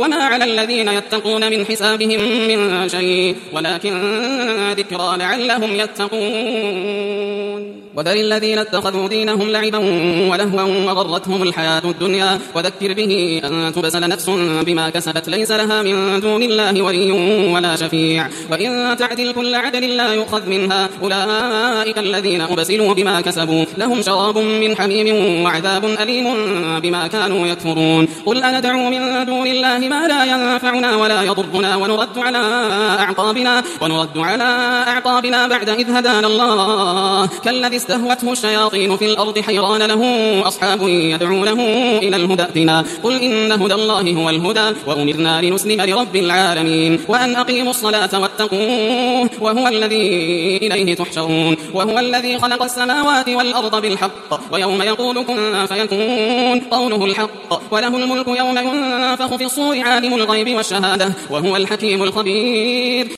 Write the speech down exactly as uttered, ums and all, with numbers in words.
وما على الذين يتقون من حسابهم من شيء ولكن ذكرى لعلهم يتقون. وذر الذين اتخذوا دينهم لعبا ولهوا وغرتهم الحياة الدنيا وذكر به أن تبسل نفس بما كسبت ليس لها من دون الله ولي ولا شفيع وإن تعدل كل عدل لا يؤخذ منها أولئك الذين أبسلوا بما كسبوا لهم شراب من حميم وعذاب أليم بما كانوا يكفرون. قل أندعو من دون الله ما لا ينفعنا ولا يضرنا ونرد على أعقابنا ونرد على أعقابنا بعد إذ هدانا الله كالذي استهوته الشياطين في الأرض حيران له أصحاب يدعونه إلى الهدى ائتنا. قل إن هدى الله هو الهدى وأمرنا لنسلم لرب العالمين وأن أقيموا الصلاة واتقوه وهو الذي إليه تحشرون. وهو الذي خلق السماوات والأرض بالحق ويوم يقول كن فيكون قوله الحق وله الملك يوم ينفخ في الصور عالم الغيب والشهادة وهو الحكيم الخبير.